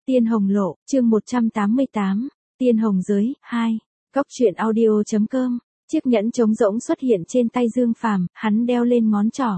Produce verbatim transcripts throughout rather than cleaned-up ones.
Tiên Hồng Lộ, chương một trăm tám mươi tám, Tiên Hồng Giới, hai. Cóc truyện audio chấm com. Chiếc nhẫn trống rỗng xuất hiện trên tay Dương Phàm, hắn đeo lên ngón trỏ.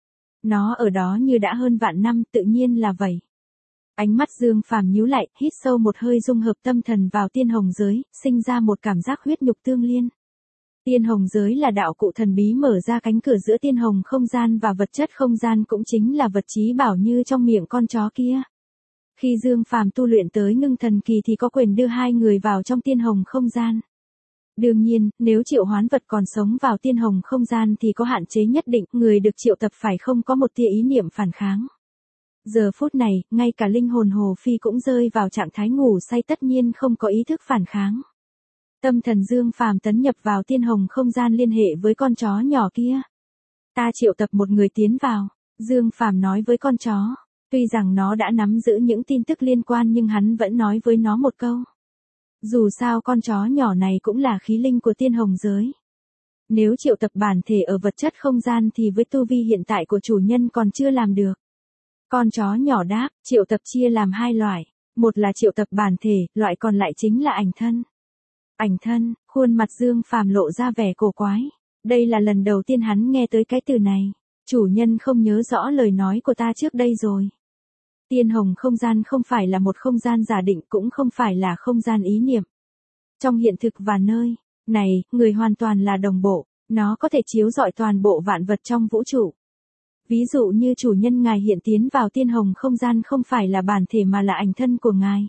Nó ở đó như đã hơn vạn năm, tự nhiên là vậy. Ánh mắt Dương Phàm nhíu lại, hít sâu một hơi dung hợp tâm thần vào Tiên Hồng Giới, sinh ra một cảm giác huyết nhục tương liên. Tiên Hồng Giới là đạo cụ thần bí mở ra cánh cửa giữa tiên hồng không gian và vật chất không gian, cũng chính là vật chí bảo như trong miệng con chó kia. Khi Dương Phàm tu luyện tới ngưng thần kỳ thì có quyền đưa hai người vào trong tiên hồng không gian. Đương nhiên, nếu triệu hoán vật còn sống vào tiên hồng không gian thì có hạn chế nhất định, người được triệu tập phải không có một tia ý niệm phản kháng. Giờ phút này, ngay cả linh hồn Hồ Phi cũng rơi vào trạng thái ngủ say, tất nhiên không có ý thức phản kháng. Tâm thần Dương Phàm tấn nhập vào tiên hồng không gian, liên hệ với con chó nhỏ kia. Ta triệu tập một người tiến vào, Dương Phàm nói với con chó. Tuy rằng nó đã nắm giữ những tin tức liên quan nhưng hắn vẫn nói với nó một câu. Dù sao con chó nhỏ này cũng là khí linh của tiên hồng giới. Nếu triệu tập bản thể ở vật chất không gian thì với tu vi hiện tại của chủ nhân còn chưa làm được. Con chó nhỏ đáp, triệu tập chia làm hai loại. Một là triệu tập bản thể, loại còn lại chính là ảnh thân. Ảnh thân, khuôn mặt Dương Phàm lộ ra vẻ cổ quái. Đây là lần đầu tiên hắn nghe tới cái từ này. Chủ nhân không nhớ rõ lời nói của ta trước đây rồi. Tiên hồng không gian không phải là một không gian giả định, cũng không phải là không gian ý niệm. Trong hiện thực và nơi này, người hoàn toàn là đồng bộ, nó có thể chiếu rọi toàn bộ vạn vật trong vũ trụ. Ví dụ như chủ nhân ngài hiện tiến vào tiên hồng không gian không phải là bản thể mà là ảnh thân của ngài.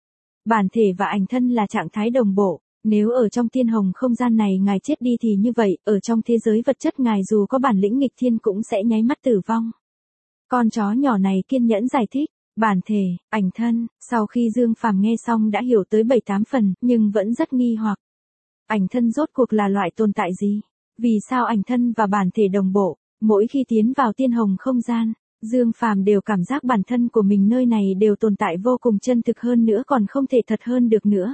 Bản thể và ảnh thân là trạng thái đồng bộ. Nếu ở trong tiên hồng không gian này ngài chết đi thì như vậy, ở trong thế giới vật chất ngài dù có bản lĩnh nghịch thiên cũng sẽ nháy mắt tử vong. Con chó nhỏ này kiên nhẫn giải thích, bản thể, ảnh thân, sau khi Dương Phàm nghe xong đã hiểu tới bảy tám phần, nhưng vẫn rất nghi hoặc. Ảnh thân rốt cuộc là loại tồn tại gì? Vì sao ảnh thân và bản thể đồng bộ? Mỗi khi tiến vào tiên hồng không gian, Dương Phàm đều cảm giác bản thân của mình nơi này đều tồn tại vô cùng chân thực hơn nữa, còn không thể thật hơn được nữa.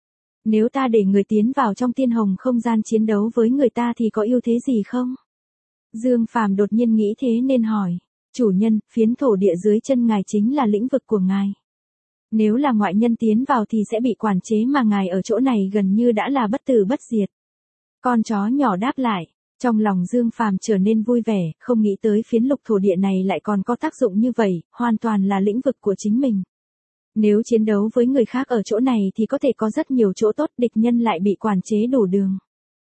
Nếu ta để người tiến vào trong tiên hồng không gian chiến đấu với người ta thì có ưu thế gì không? Dương Phàm đột nhiên nghĩ thế nên hỏi, chủ nhân, phiến thổ địa dưới chân ngài chính là lĩnh vực của ngài. Nếu là ngoại nhân tiến vào thì sẽ bị quản chế, mà ngài ở chỗ này gần như đã là bất tử bất diệt. Con chó nhỏ đáp lại, trong lòng Dương Phàm trở nên vui vẻ, không nghĩ tới phiến lục thổ địa này lại còn có tác dụng như vậy, hoàn toàn là lĩnh vực của chính mình. Nếu chiến đấu với người khác ở chỗ này thì có thể có rất nhiều chỗ tốt, địch nhân lại bị quản chế đủ đường.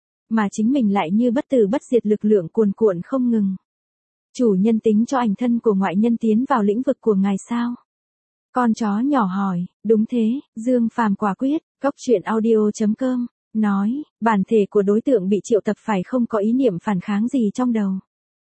Mà chính mình lại như bất tử bất diệt, lực lượng cuồn cuộn không ngừng. Chủ nhân tính cho ảnh thân của ngoại nhân tiến vào lĩnh vực của ngài sao? Con chó nhỏ hỏi, đúng thế, Dương Phàm quả quyết, cóc truyện audio chấm com, nói, bản thể của đối tượng bị triệu tập phải không có ý niệm phản kháng gì trong đầu.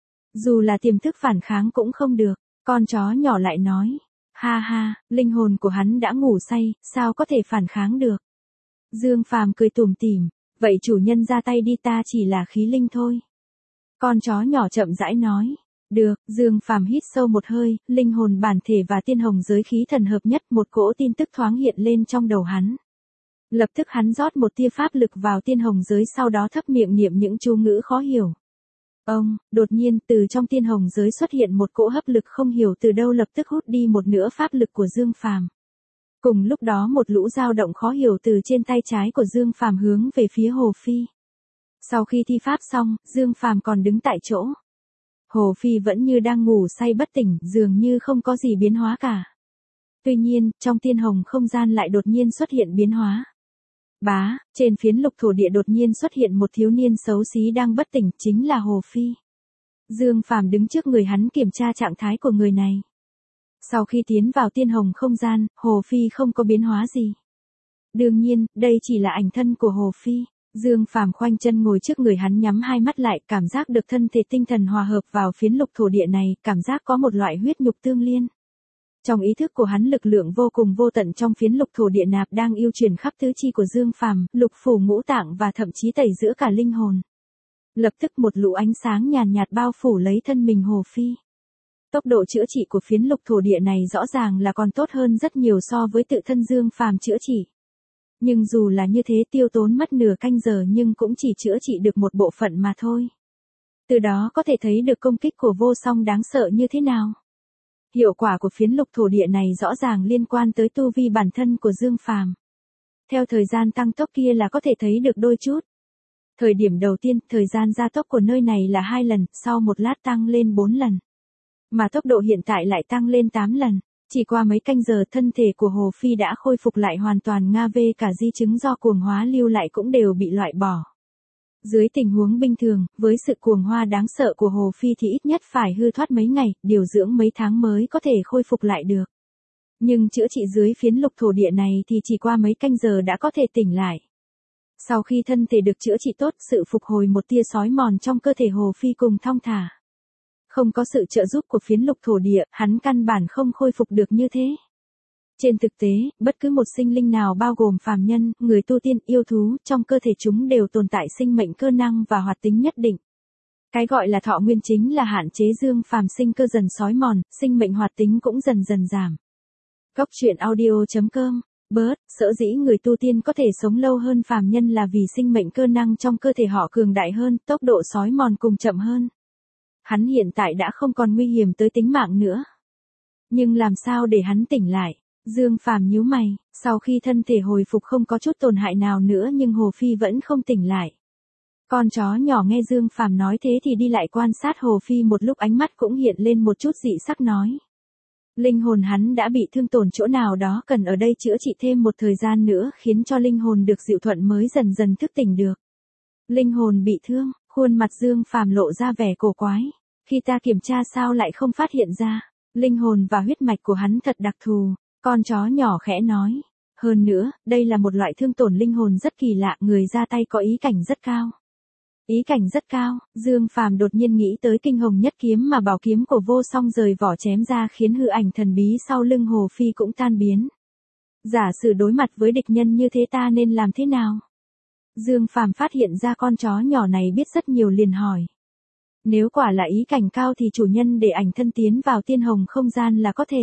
Dù là tiềm thức phản kháng cũng không được, con chó nhỏ lại nói. Ha ha, linh hồn của hắn đã ngủ say, sao có thể phản kháng được? Dương Phàm cười tủm tỉm, vậy chủ nhân ra tay đi, ta chỉ là khí linh thôi. Con chó nhỏ chậm rãi nói, được. Dương Phàm hít sâu một hơi, linh hồn, bản thể và tiên hồng giới khí thần hợp nhất, một cỗ tin tức thoáng hiện lên trong đầu hắn. Lập tức hắn rót một tia pháp lực vào tiên hồng giới, sau đó thấp miệng niệm những chú ngữ khó hiểu. Ông, đột nhiên từ trong tiên hồng giới xuất hiện một cỗ hấp lực không hiểu từ đâu, lập tức hút đi một nửa pháp lực của Dương Phàm. Cùng lúc đó một lũ dao động khó hiểu từ trên tay trái của Dương Phàm hướng về phía Hồ Phi. Sau khi thi pháp xong, Dương Phàm còn đứng tại chỗ. Hồ Phi vẫn như đang ngủ say bất tỉnh, dường như không có gì biến hóa cả. Tuy nhiên, trong tiên hồng không gian lại đột nhiên xuất hiện biến hóa. Bá, trên phiến lục thổ địa đột nhiên xuất hiện một thiếu niên xấu xí đang bất tỉnh, chính là Hồ Phi. Dương Phàm đứng trước người hắn kiểm tra trạng thái của người này. Sau khi tiến vào tiên hồng không gian, Hồ Phi không có biến hóa gì. Đương nhiên, đây chỉ là ảnh thân của Hồ Phi. Dương Phàm khoanh chân ngồi trước người hắn, nhắm hai mắt lại, cảm giác được thân thể tinh thần hòa hợp vào phiến lục thổ địa này, cảm giác có một loại huyết nhục tương liên. Trong ý thức của hắn, lực lượng vô cùng vô tận trong phiến lục thổ địa nạp đang yêu truyền khắp tứ chi của Dương Phàm, lục phủ ngũ tạng và thậm chí tẩy giữa cả linh hồn. Lập tức một lũ ánh sáng nhàn nhạt bao phủ lấy thân mình Hồ Phi. Tốc độ chữa trị của phiến lục thổ địa này rõ ràng là còn tốt hơn rất nhiều so với tự thân Dương Phàm chữa trị. Nhưng dù là như thế, tiêu tốn mất nửa canh giờ nhưng cũng chỉ chữa trị được một bộ phận mà thôi. Từ đó có thể thấy được công kích của vô song đáng sợ như thế nào. Hiệu quả của phiến lục thổ địa này rõ ràng liên quan tới tu vi bản thân của Dương Phàm. Theo thời gian tăng tốc kia là có thể thấy được đôi chút. Thời điểm đầu tiên, thời gian gia tốc của nơi này là hai lần, sau một lát tăng lên bốn lần. Mà tốc độ hiện tại lại tăng lên tám lần. Chỉ qua mấy canh giờ thân thể của Hồ Phi đã khôi phục lại hoàn toàn, nga về cả di chứng do cuồng hóa lưu lại cũng đều bị loại bỏ. Dưới tình huống bình thường, với sự cuồng hoa đáng sợ của Hồ Phi thì ít nhất phải hư thoát mấy ngày, điều dưỡng mấy tháng mới có thể khôi phục lại được. Nhưng chữa trị dưới phiến lục thổ địa này thì chỉ qua mấy canh giờ đã có thể tỉnh lại. Sau khi thân thể được chữa trị tốt, sự phục hồi một tia sói mòn trong cơ thể Hồ Phi cùng thong thả. Không có sự trợ giúp của phiến lục thổ địa, hắn căn bản không khôi phục được như thế. Trên thực tế, bất cứ một sinh linh nào bao gồm phàm nhân, người tu tiên, yêu thú, trong cơ thể chúng đều tồn tại sinh mệnh cơ năng và hoạt tính nhất định. Cái gọi là thọ nguyên chính là hạn chế Dương Phàm sinh cơ dần sói mòn, sinh mệnh hoạt tính cũng dần dần giảm. Góc truyện audio chấm com. Bớt, sở dĩ người tu tiên có thể sống lâu hơn phàm nhân là vì sinh mệnh cơ năng trong cơ thể họ cường đại hơn, tốc độ sói mòn cùng chậm hơn. Hắn hiện tại đã không còn nguy hiểm tới tính mạng nữa. Nhưng làm sao để hắn tỉnh lại? Dương Phàm nhíu mày, sau khi thân thể hồi phục không có chút tổn hại nào nữa nhưng Hồ Phi vẫn không tỉnh lại. Con chó nhỏ nghe Dương Phàm nói thế thì đi lại quan sát Hồ Phi một lúc, ánh mắt cũng hiện lên một chút dị sắc, nói. Linh hồn hắn đã bị thương tổn chỗ nào đó, cần ở đây chữa trị thêm một thời gian nữa khiến cho linh hồn được dịu thuận mới dần dần thức tỉnh được. Linh hồn bị thương, khuôn mặt Dương Phàm lộ ra vẻ cổ quái. Khi ta kiểm tra sao lại không phát hiện ra, linh hồn và huyết mạch của hắn thật đặc thù, con chó nhỏ khẽ nói. Hơn nữa, đây là một loại thương tổn linh hồn rất kỳ lạ, người ra tay có ý cảnh rất cao. Ý cảnh rất cao, Dương Phàm đột nhiên nghĩ tới kinh hồng nhất kiếm mà bảo kiếm của vô song rời vỏ chém ra khiến hư ảnh thần bí sau lưng Hồ Phi cũng tan biến. Giả sử đối mặt với địch nhân như thế ta nên làm thế nào? Dương Phàm phát hiện ra con chó nhỏ này biết rất nhiều liền hỏi. Nếu quả là ý cảnh cao thì chủ nhân để ảnh thân tiến vào tiên hồng không gian là có thể.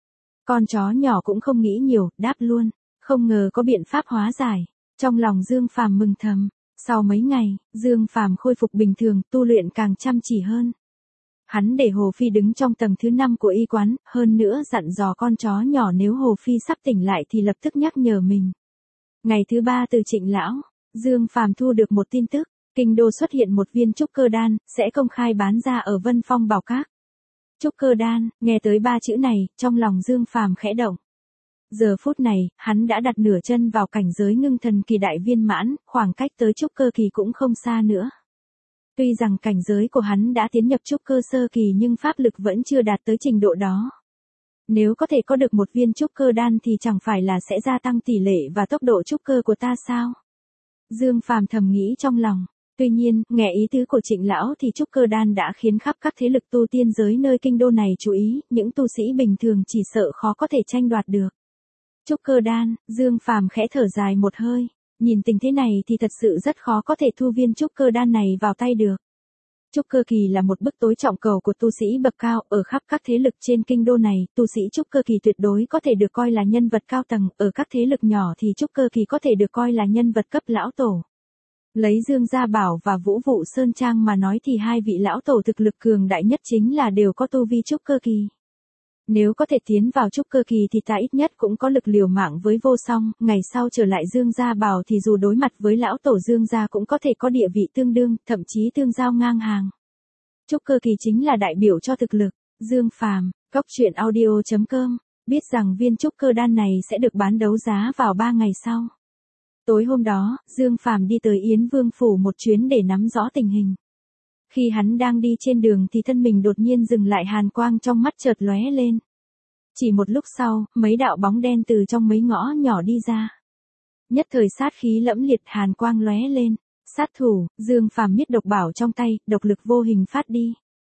Con chó nhỏ cũng không nghĩ nhiều, đáp luôn, không ngờ có biện pháp hóa giải. Trong lòng Dương Phàm mừng thầm. Sau mấy ngày, Dương Phàm khôi phục bình thường, tu luyện càng chăm chỉ hơn. Hắn để Hồ Phi đứng trong tầng thứ năm của y quán, hơn nữa dặn dò con chó nhỏ nếu Hồ Phi sắp tỉnh lại thì lập tức nhắc nhở mình. Ngày thứ ba từ Trịnh lão, Dương Phàm thu được một tin tức, kinh đô xuất hiện một viên trúc cơ đan, sẽ công khai bán ra ở Vân Phong Bảo Các. Trúc cơ đan, nghe tới ba chữ này, trong lòng Dương Phàm khẽ động. Giờ phút này, hắn đã đặt nửa chân vào cảnh giới ngưng thần kỳ đại viên mãn, khoảng cách tới trúc cơ kỳ cũng không xa nữa. Tuy rằng cảnh giới của hắn đã tiến nhập trúc cơ sơ kỳ nhưng pháp lực vẫn chưa đạt tới trình độ đó. Nếu có thể có được một viên trúc cơ đan thì chẳng phải là sẽ gia tăng tỷ lệ và tốc độ trúc cơ của ta sao? Dương Phàm thầm nghĩ trong lòng. Tuy nhiên, nghe ý tứ của Trịnh lão thì trúc cơ đan đã khiến khắp các thế lực tu tiên giới nơi kinh đô này chú ý, những tu sĩ bình thường chỉ sợ khó có thể tranh đoạt được. Trúc cơ đan, Dương Phàm khẽ thở dài một hơi, nhìn tình thế này thì thật sự rất khó có thể thu viên trúc cơ đan này vào tay được. Trúc cơ kỳ là một bức tối trọng cầu của tu sĩ bậc cao, ở khắp các thế lực trên kinh đô này, tu sĩ trúc cơ kỳ tuyệt đối có thể được coi là nhân vật cao tầng, ở các thế lực nhỏ thì trúc cơ kỳ có thể được coi là nhân vật cấp lão tổ. Lấy Dương Gia Bảo và Vũ Vụ Sơn Trang mà nói thì hai vị lão tổ thực lực cường đại nhất chính là đều có tu vi trúc cơ kỳ. Nếu có thể tiến vào trúc cơ kỳ thì ta ít nhất cũng có lực liều mạng với vô song, ngày sau trở lại Dương Gia Bảo thì dù đối mặt với lão tổ Dương Gia cũng có thể có địa vị tương đương, thậm chí tương giao ngang hàng. Trúc cơ kỳ chính là đại biểu cho thực lực. Dương Phàm, góc truyện audio chấm com, biết rằng viên trúc cơ đan này sẽ được bán đấu giá vào ba ngày sau. Tối hôm đó, Dương Phàm đi tới Yến Vương Phủ một chuyến để nắm rõ tình hình. Khi hắn đang đi trên đường thì thân mình đột nhiên dừng lại, hàn quang trong mắt chợt lóe lên. Chỉ một lúc sau, mấy đạo bóng đen từ trong mấy ngõ nhỏ đi ra. Nhất thời sát khí lẫm liệt, hàn quang lóe lên. Sát thủ, Dương Phàm miết độc bảo trong tay, độc lực vô hình phát đi.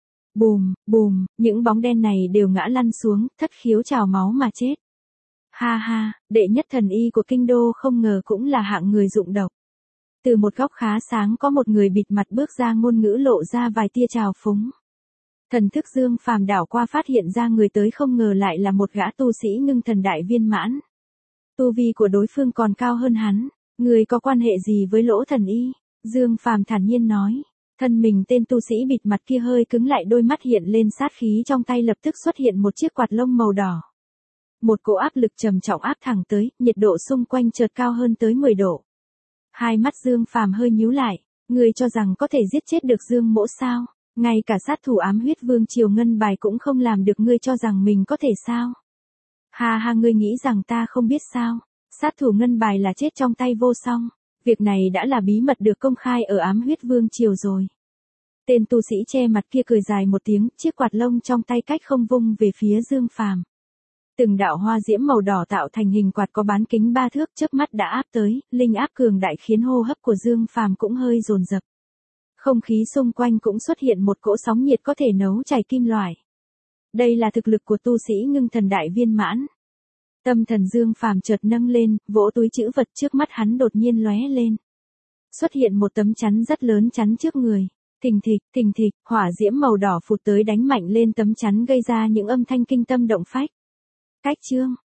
Bùm, bùm, những bóng đen này đều ngã lăn xuống, thất khiếu trào máu mà chết. Ha ha, đệ nhất thần y của kinh đô không ngờ cũng là hạng người dụng độc. Từ một góc khá sáng có một người bịt mặt bước ra, ngôn ngữ lộ ra vài tia trào phúng. Thần thức Dương Phàm đảo qua phát hiện ra người tới không ngờ lại là một gã tu sĩ ngưng thần đại viên mãn. Tu vi của đối phương còn cao hơn hắn. Người có quan hệ gì với Lỗ thần y? Dương Phàm thản nhiên nói. Thân mình tên tu sĩ bịt mặt kia hơi cứng lại, đôi mắt hiện lên sát khí, trong tay lập tức xuất hiện một chiếc quạt lông màu đỏ. Một cỗ áp lực trầm trọng áp thẳng tới, nhiệt độ xung quanh chợt cao hơn tới mười độ. Hai mắt Dương Phàm hơi nhíu lại, ngươi cho rằng có thể giết chết được Dương Mỗ sao? Ngay cả sát thủ ám huyết vương triều ngân bài cũng không làm được, ngươi cho rằng mình có thể sao? Ha ha, ngươi nghĩ rằng ta không biết sao? Sát thủ ngân bài là chết trong tay Vô Song. Việc này đã là bí mật được công khai ở ám huyết vương triều rồi. Tên tu sĩ che mặt kia cười dài một tiếng, chiếc quạt lông trong tay cách không vung về phía Dương Phàm. Từng đạo hoa diễm màu đỏ tạo thành hình quạt có bán kính ba thước chớp mắt đã áp tới, linh áp cường đại khiến hô hấp của Dương Phàm cũng hơi dồn dập. Không khí xung quanh cũng xuất hiện một cỗ sóng nhiệt có thể nấu chảy kim loại. Đây là thực lực của tu sĩ ngưng thần đại viên mãn. Tâm thần Dương Phàm chợt nâng lên, vỗ túi trữ vật trước mắt hắn đột nhiên lóe lên. Xuất hiện một tấm chắn rất lớn chắn trước người. Thình thịch, thình thịch, hỏa diễm màu đỏ phụt tới đánh mạnh lên tấm chắn gây ra những âm thanh kinh tâm động phách. Cách chương